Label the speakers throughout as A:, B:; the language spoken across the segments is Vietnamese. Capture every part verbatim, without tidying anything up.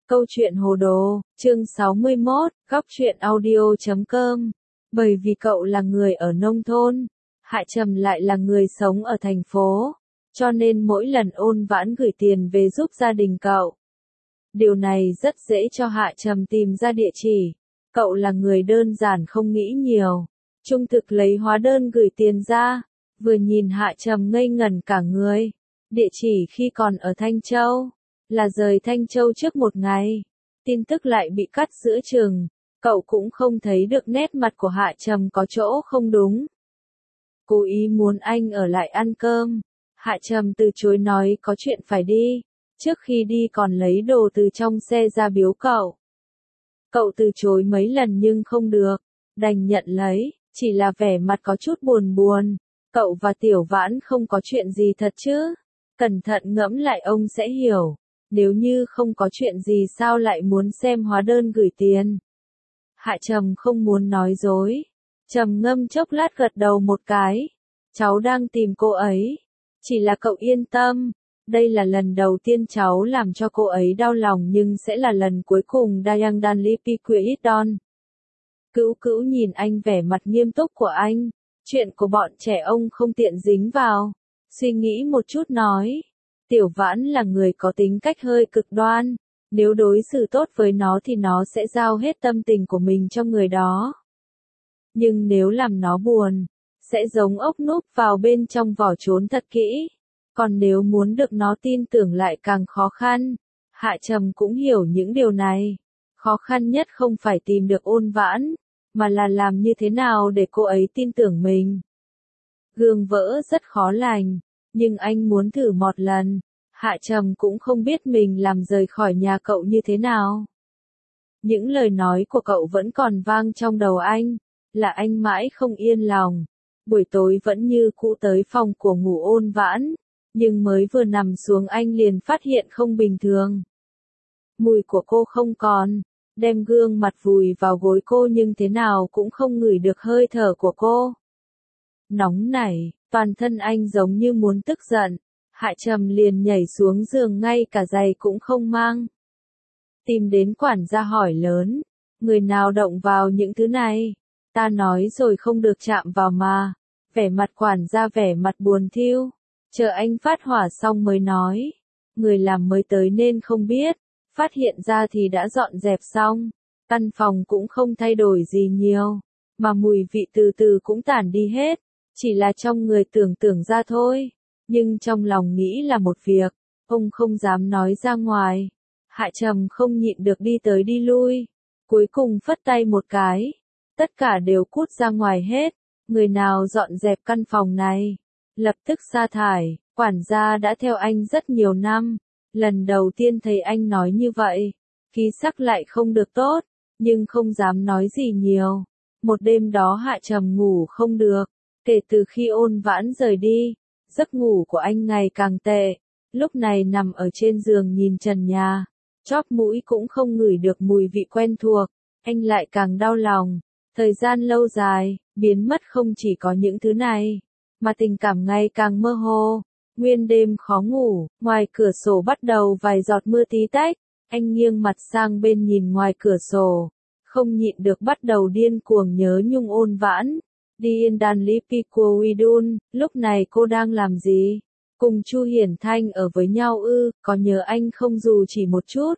A: Câu chuyện hồ đồ, chương sáu mươi mốt, góc truyện audio chấm com. Bởi vì cậu là người ở nông thôn, Hạ Trầm lại là người sống ở thành phố, cho nên mỗi lần Ôn Vãn gửi tiền về giúp gia đình cậu. Điều này rất dễ cho Hạ Trầm tìm ra địa chỉ. Cậu là người đơn giản không nghĩ nhiều, trung thực lấy hóa đơn gửi tiền ra, vừa nhìn Hạ Trầm ngây ngẩn cả người. Địa chỉ khi còn ở Thanh Châu, là rời Thanh Châu trước một ngày, tin tức lại bị cắt giữa chừng, cậu cũng không thấy được nét mặt của Hạ Trầm có chỗ không đúng. Cố ý muốn anh ở lại ăn cơm, Hạ Trầm từ chối nói có chuyện phải đi, trước khi đi còn lấy đồ từ trong xe ra biếu cậu. Cậu từ chối mấy lần nhưng không được, đành nhận lấy, chỉ là vẻ mặt có chút buồn buồn. Cậu và Tiểu Vãn không có chuyện gì thật chứ? Cẩn thận ngẫm lại ông sẽ hiểu. Nếu như không có chuyện gì sao lại muốn xem hóa đơn gửi tiền? Hạ Trầm không muốn nói dối. Trầm ngâm chốc lát gật đầu một cái. Cháu đang tìm cô ấy. Chỉ là cậu yên tâm. Đây là lần đầu tiên cháu làm cho cô ấy đau lòng nhưng sẽ là lần cuối cùng. Dayang Dan Lipi Don. Cữu cữu nhìn anh vẻ mặt nghiêm túc của anh. Chuyện của bọn trẻ ông không tiện dính vào. Suy nghĩ một chút nói. Tiểu Vãn là người có tính cách hơi cực đoan. Nếu đối xử tốt với nó thì nó sẽ giao hết tâm tình của mình cho người đó. Nhưng nếu làm nó buồn, sẽ giống ốc núp vào bên trong vỏ trốn thật kỹ. Còn nếu muốn được nó tin tưởng lại càng khó khăn. Hạ Trầm cũng hiểu những điều này. Khó khăn nhất không phải tìm được Ôn Vãn, mà là làm như thế nào để cô ấy tin tưởng mình. Gương vỡ rất khó lành, nhưng anh muốn thử một lần. Hạ Trầm cũng không biết mình làm rời khỏi nhà cậu như thế nào. Những lời nói của cậu vẫn còn vang trong đầu anh, là anh mãi không yên lòng. Buổi tối vẫn như cũ tới phòng của ngủ Ôn Vãn, nhưng mới vừa nằm xuống anh liền phát hiện không bình thường. Mùi của cô không còn, đem gương mặt vùi vào gối cô nhưng thế nào cũng không ngửi được hơi thở của cô. Nóng nảy, toàn thân anh giống như muốn tức giận. Hạ Trầm liền nhảy xuống giường ngay cả giày cũng không mang. Tìm đến quản gia hỏi lớn, người nào động vào những thứ này? Ta nói rồi không được chạm vào mà. Vẻ mặt quản gia vẻ mặt buồn thiu. Chờ anh phát hỏa xong mới nói. Người làm mới tới nên không biết. Phát hiện ra thì đã dọn dẹp xong. Căn phòng cũng không thay đổi gì nhiều. Mà mùi vị từ từ cũng tản đi hết. Chỉ là trong người tưởng tượng ra thôi. Nhưng trong lòng nghĩ là một việc, ông không dám nói ra ngoài. Hạ Trầm không nhịn được đi tới đi lui. Cuối cùng phất tay một cái. Tất cả đều cút ra ngoài hết. Người nào dọn dẹp căn phòng này? Lập tức sa thải. Quản gia đã theo anh rất nhiều năm. Lần đầu tiên thấy anh nói như vậy. Khí sắc lại không được tốt. Nhưng không dám nói gì nhiều. Một đêm đó Hạ Trầm ngủ không được. Kể từ khi Ôn Vãn rời đi, giấc ngủ của anh ngày càng tệ. Lúc này nằm ở trên giường nhìn trần nhà, chóp mũi cũng không ngửi được mùi vị quen thuộc, anh lại càng đau lòng. Thời gian lâu dài, biến mất không chỉ có những thứ này, mà tình cảm ngày càng mơ hồ. Nguyên đêm khó ngủ, ngoài cửa sổ bắt đầu vài giọt mưa tí tách, anh nghiêng mặt sang bên nhìn ngoài cửa sổ, không nhịn được bắt đầu điên cuồng nhớ nhung Ôn Vãn. Dien Dan Lipi Don, lúc này cô đang làm gì? Cùng Chu Hiển Thanh ở với nhau ư, có nhớ anh không dù chỉ một chút?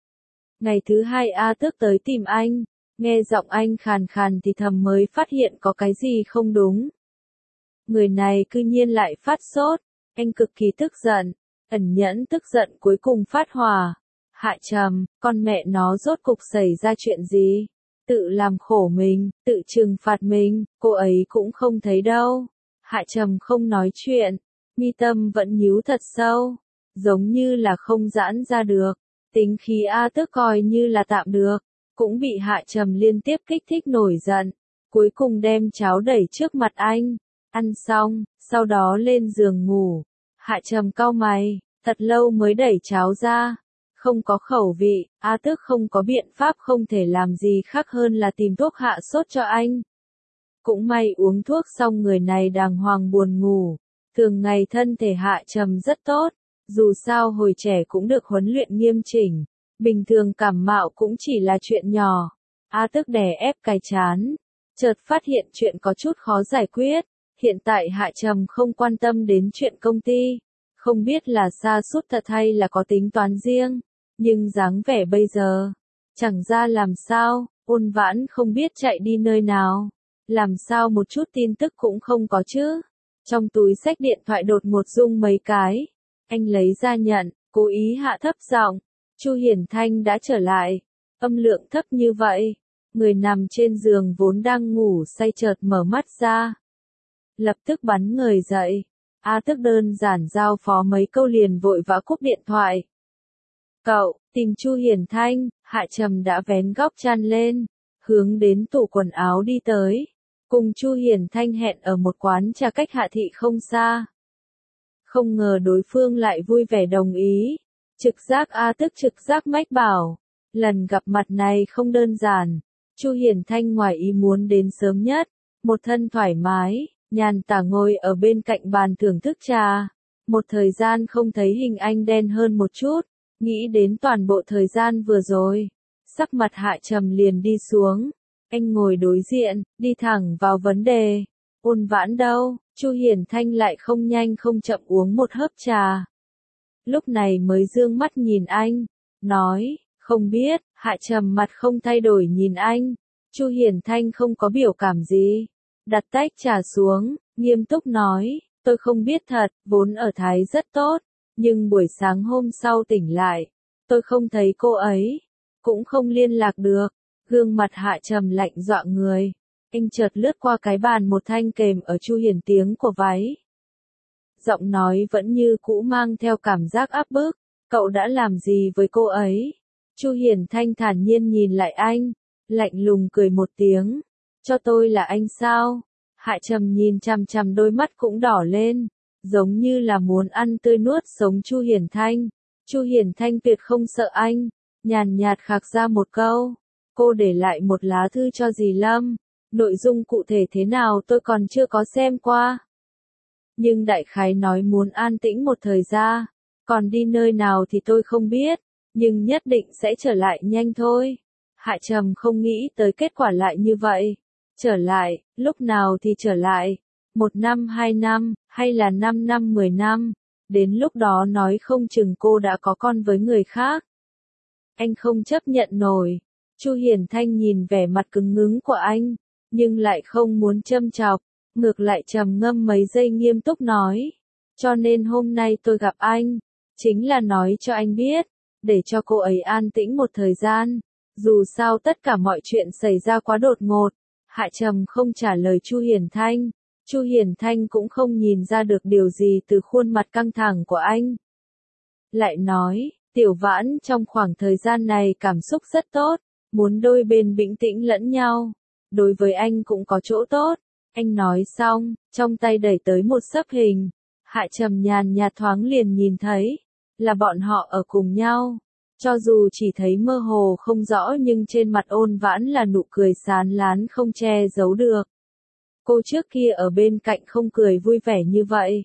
A: Ngày thứ hai A Tước tới tìm anh, nghe giọng anh khàn khàn thì thầm mới phát hiện có cái gì không đúng. Người này cư nhiên lại phát sốt, anh cực kỳ tức giận, ẩn nhẫn tức giận cuối cùng phát hỏa. Hạ Trầm, con mẹ nó rốt cục xảy ra chuyện gì? Tự làm khổ mình, tự trừng phạt mình, cô ấy cũng không thấy đâu. Hạ Trầm không nói chuyện, mi tâm vẫn nhíu thật sâu, giống như là không giãn ra được. Tính khí A Tước coi như là tạm được, cũng bị Hạ Trầm liên tiếp kích thích nổi giận, cuối cùng đem cháo đẩy trước mặt anh. Ăn xong, sau đó lên giường ngủ. Hạ Trầm cau mày, thật lâu mới đẩy cháo ra. Không có khẩu vị, A Tước không có biện pháp không thể làm gì khác hơn là tìm thuốc hạ sốt cho anh. Cũng may uống thuốc xong người này đàng hoàng buồn ngủ. Thường ngày thân thể Hạ Trầm rất tốt, dù sao hồi trẻ cũng được huấn luyện nghiêm chỉnh, Bình thường cảm mạo cũng chỉ là chuyện nhỏ. A Tức đè ép cái chán, chợt phát hiện chuyện có chút khó giải quyết. Hiện tại Hạ Trầm không quan tâm đến chuyện công ty, không biết là sa sút thật hay là có tính toán riêng, nhưng dáng vẻ bây giờ, chẳng ra làm sao, Ôn Vãn không biết chạy đi nơi nào, làm sao một chút tin tức cũng không có chứ. Trong túi xách điện thoại đột ngột rung mấy cái, anh lấy ra nhận, cố ý hạ thấp giọng, Chu Hiển Thanh đã trở lại, âm lượng thấp như vậy, người nằm trên giường vốn đang ngủ say chợt mở mắt ra. Lập tức bắn người dậy, A Tức đơn giản giao phó mấy câu liền vội vã cúp điện thoại. Cậu, tìm Chu Hiển Thanh, Hạ Trầm đã vén góc chăn lên, hướng đến tủ quần áo đi tới, cùng Chu Hiển Thanh hẹn ở một quán trà cách Hạ Thị không xa. Không ngờ đối phương lại vui vẻ đồng ý, trực giác A Tức trực giác mách bảo, lần gặp mặt này không đơn giản, Chu Hiển Thanh ngoài ý muốn đến sớm nhất, một thân thoải mái, nhàn tả ngồi ở bên cạnh bàn thưởng thức trà, một thời gian không thấy hình anh đen hơn một chút, nghĩ đến toàn bộ thời gian vừa rồi, sắc mặt Hạ Trầm liền đi xuống, anh ngồi đối diện, đi thẳng vào vấn đề, Ôn Vãn đâu, Chu Hiển Thanh lại không nhanh không chậm uống một hớp trà. Lúc này mới dương mắt nhìn anh, nói, không biết, Hạ Trầm mặt không thay đổi nhìn anh, Chu Hiển Thanh không có biểu cảm gì, đặt tách trà xuống, nghiêm túc nói, tôi không biết thật, vốn ở Thái rất tốt, nhưng buổi sáng hôm sau tỉnh lại, tôi không thấy cô ấy, cũng không liên lạc được, gương mặt Hạ Trầm lạnh dọa người, anh chợt lướt qua cái bàn một thanh kềm ở Chu Hiển tiếng của váy. Giọng nói vẫn như cũ mang theo cảm giác áp bức, cậu đã làm gì với cô ấy? Chu Hiển Thanh thản nhiên nhìn lại anh, lạnh lùng cười một tiếng, cho tôi là anh sao? Hạ Trầm nhìn chằm chằm đôi mắt cũng đỏ lên, giống như là muốn ăn tươi nuốt sống Chu Hiển Thanh. Chu Hiển Thanh tuyệt không sợ anh, nhàn nhạt khạc ra một câu, cô để lại một lá thư cho dì Lâm, nội dung cụ thể thế nào tôi còn chưa có xem qua. Nhưng đại khái nói muốn an tĩnh một thời gian, còn đi nơi nào thì tôi không biết, nhưng nhất định sẽ trở lại nhanh thôi. Hạ Trầm không nghĩ tới kết quả lại như vậy. Trở lại, lúc nào thì trở lại? Một năm hai năm, hay là năm năm mười năm? Đến lúc đó nói không chừng cô đã có con với người khác. Anh không chấp nhận nổi. Chu Hiển Thanh nhìn vẻ mặt cứng ngứng của anh, nhưng lại không muốn châm chọc, ngược lại trầm ngâm mấy giây nghiêm túc nói. Cho nên hôm nay tôi gặp anh, chính là nói cho anh biết, để cho cô ấy an tĩnh một thời gian. Dù sao tất cả mọi chuyện xảy ra quá đột ngột. Hạ Trầm không trả lời Chu Hiển Thanh. Chu Hiển Thanh cũng không nhìn ra được điều gì từ khuôn mặt căng thẳng của anh. Lại nói, Tiểu Vãn trong khoảng thời gian này cảm xúc rất tốt, muốn đôi bên bình tĩnh lẫn nhau. Đối với anh cũng có chỗ tốt. Anh nói xong, trong tay đẩy tới một xấp hình. Hạ Trầm nhàn nhạt thoáng liền nhìn thấy, là bọn họ ở cùng nhau. Cho dù chỉ thấy mơ hồ không rõ nhưng trên mặt Ôn Vãn là nụ cười sán lán không che giấu được. Cô trước kia ở bên cạnh không cười vui vẻ như vậy.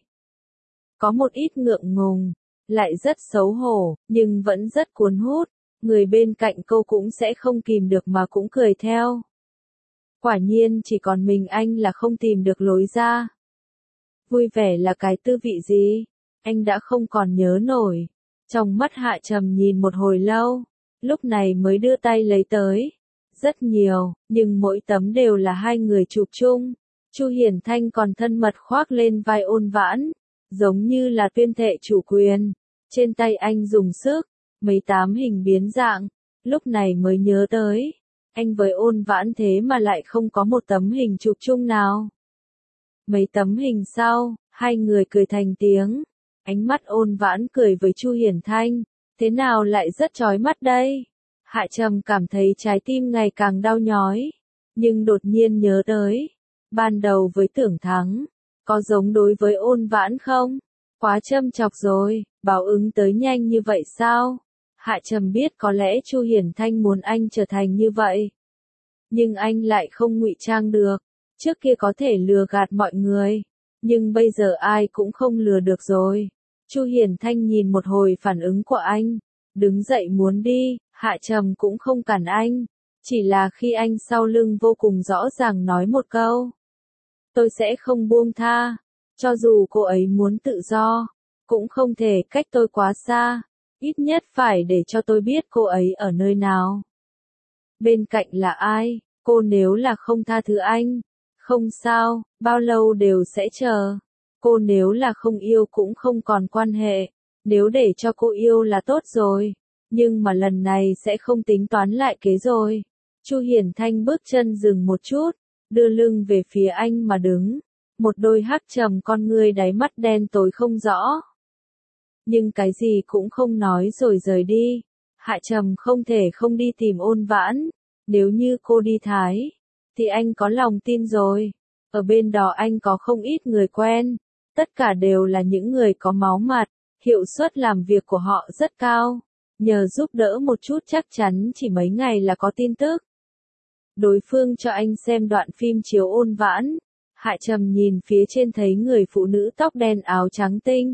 A: Có một ít ngượng ngùng, lại rất xấu hổ, nhưng vẫn rất cuốn hút. Người bên cạnh cô cũng sẽ không kìm được mà cũng cười theo. Quả nhiên chỉ còn mình anh là không tìm được lối ra. Vui vẻ là cái tư vị gì? Anh đã không còn nhớ nổi. Trong mắt Hạ Trầm nhìn một hồi lâu, lúc này mới đưa tay lấy tới. Rất nhiều, nhưng mỗi tấm đều là hai người chụp chung. Chu Hiển Thanh còn thân mật khoác lên vai Ôn Vãn, giống như là tuyên thệ chủ quyền. Trên tay anh dùng sức, mấy tám hình biến dạng, lúc này mới nhớ tới. Anh với Ôn Vãn thế mà lại không có một tấm hình chụp chung nào. Mấy tấm hình sau, hai người cười thành tiếng. Ánh mắt Ôn Vãn cười với Chu Hiển Thanh, thế nào lại rất chói mắt đây? Hạ Trầm cảm thấy trái tim ngày càng đau nhói, nhưng đột nhiên nhớ tới, ban đầu với Tưởng Thắng, có giống đối với Ôn Vãn không? Quá châm chọc rồi, báo ứng tới nhanh như vậy sao? Hạ Trầm biết có lẽ Chu Hiển Thanh muốn anh trở thành như vậy, nhưng anh lại không ngụy trang được. Trước kia có thể lừa gạt mọi người, nhưng bây giờ ai cũng không lừa được rồi. Chu Hiển Thanh nhìn một hồi phản ứng của anh, đứng dậy muốn đi, Hạ Trầm cũng không cản anh, chỉ là khi anh sau lưng vô cùng rõ ràng nói một câu. Tôi sẽ không buông tha, cho dù cô ấy muốn tự do, cũng không thể cách tôi quá xa, ít nhất phải để cho tôi biết cô ấy ở nơi nào. Bên cạnh là ai, cô nếu là không tha thứ anh, không sao, bao lâu đều sẽ chờ. Cô nếu là không yêu cũng không còn quan hệ, nếu để cho cô yêu là tốt rồi, nhưng mà lần này sẽ không tính toán lại kế rồi. Chu Hiển Thanh bước chân dừng một chút, đưa lưng về phía anh mà đứng, một đôi hắc trầm con ngươi đáy mắt đen tối không rõ. Nhưng cái gì cũng không nói rồi rời đi. Hạ Trầm không thể không đi tìm Ôn Vãn, nếu như cô đi Thái, thì anh có lòng tin rồi. Ở bên đó anh có không ít người quen, tất cả đều là những người có máu mặt, hiệu suất làm việc của họ rất cao. Nhờ giúp đỡ một chút chắc chắn chỉ mấy ngày là có tin tức. Đối phương cho anh xem đoạn phim chiếu Ôn Vãn, Hạ Trầm nhìn phía trên thấy người phụ nữ tóc đen áo trắng tinh.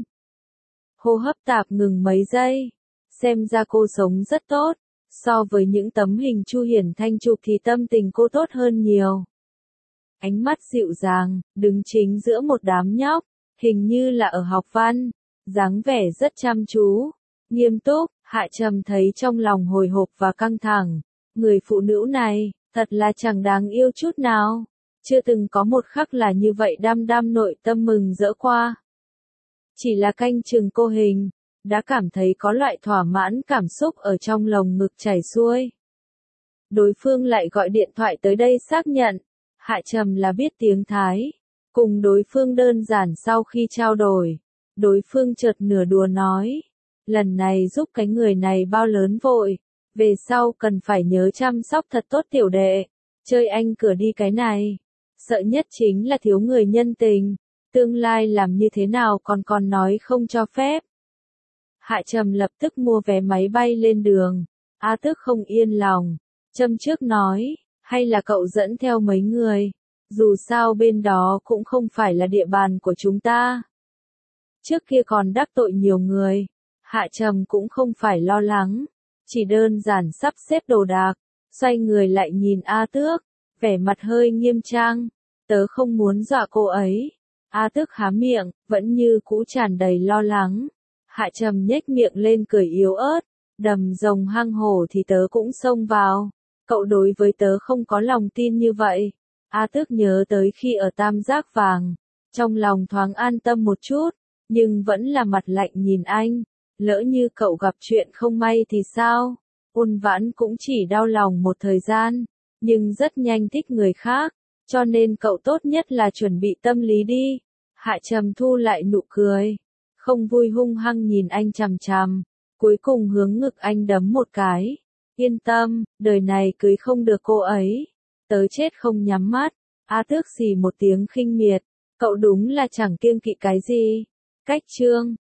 A: Hô hấp tạp ngừng mấy giây, xem ra cô sống rất tốt, so với những tấm hình Chu Hiển Thanh chụp thì tâm tình cô tốt hơn nhiều. Ánh mắt dịu dàng, đứng chính giữa một đám nhóc, hình như là ở học văn, dáng vẻ rất chăm chú, nghiêm túc. Hạ Trầm thấy trong lòng hồi hộp và căng thẳng, người phụ nữ này, thật là chẳng đáng yêu chút nào, chưa từng có một khắc là như vậy đăm đăm nội tâm mừng rỡ qua. Chỉ là canh chừng cô hình, đã cảm thấy có loại thỏa mãn cảm xúc ở trong lồng ngực chảy xuôi. Đối phương lại gọi điện thoại tới đây xác nhận, Hạ Trầm là biết tiếng Thái, cùng đối phương đơn giản sau khi trao đổi, đối phương chợt nửa đùa nói. Lần này giúp cái người này bao lớn vội, về sau cần phải nhớ chăm sóc thật tốt tiểu đệ, chơi anh cửa đi cái này. Sợ nhất chính là thiếu người nhân tình, tương lai làm như thế nào còn còn nói không cho phép. Hạ Trầm lập tức mua vé máy bay lên đường, A Tước không yên lòng, châm trước nói, hay là cậu dẫn theo mấy người, dù sao bên đó cũng không phải là địa bàn của chúng ta. Trước kia còn đắc tội nhiều người. Hạ Trầm cũng không phải lo lắng, chỉ đơn giản sắp xếp đồ đạc, xoay người lại nhìn A Tước, vẻ mặt hơi nghiêm trang, tớ không muốn dọa cô ấy. A Tước há miệng, vẫn như cũ tràn đầy lo lắng. Hạ Trầm nhếch miệng lên cười yếu ớt, đầm rồng hang hổ thì tớ cũng xông vào, cậu đối với tớ không có lòng tin như vậy. A Tước nhớ tới khi ở Tam Giác Vàng, trong lòng thoáng an tâm một chút, nhưng vẫn là mặt lạnh nhìn anh. Lỡ như cậu gặp chuyện không may thì sao? Ôn Vãn cũng chỉ đau lòng một thời gian, nhưng rất nhanh thích người khác, cho nên cậu tốt nhất là chuẩn bị tâm lý đi. Hạ Trầm thu lại nụ cười, không vui hung hăng nhìn anh chằm chằm, cuối cùng hướng ngực anh đấm một cái. Yên tâm, đời này cưới không được cô ấy, tớ chết không nhắm mắt. A Tước xì một tiếng khinh miệt, cậu đúng là chẳng kiêng kỵ cái gì. Cách chương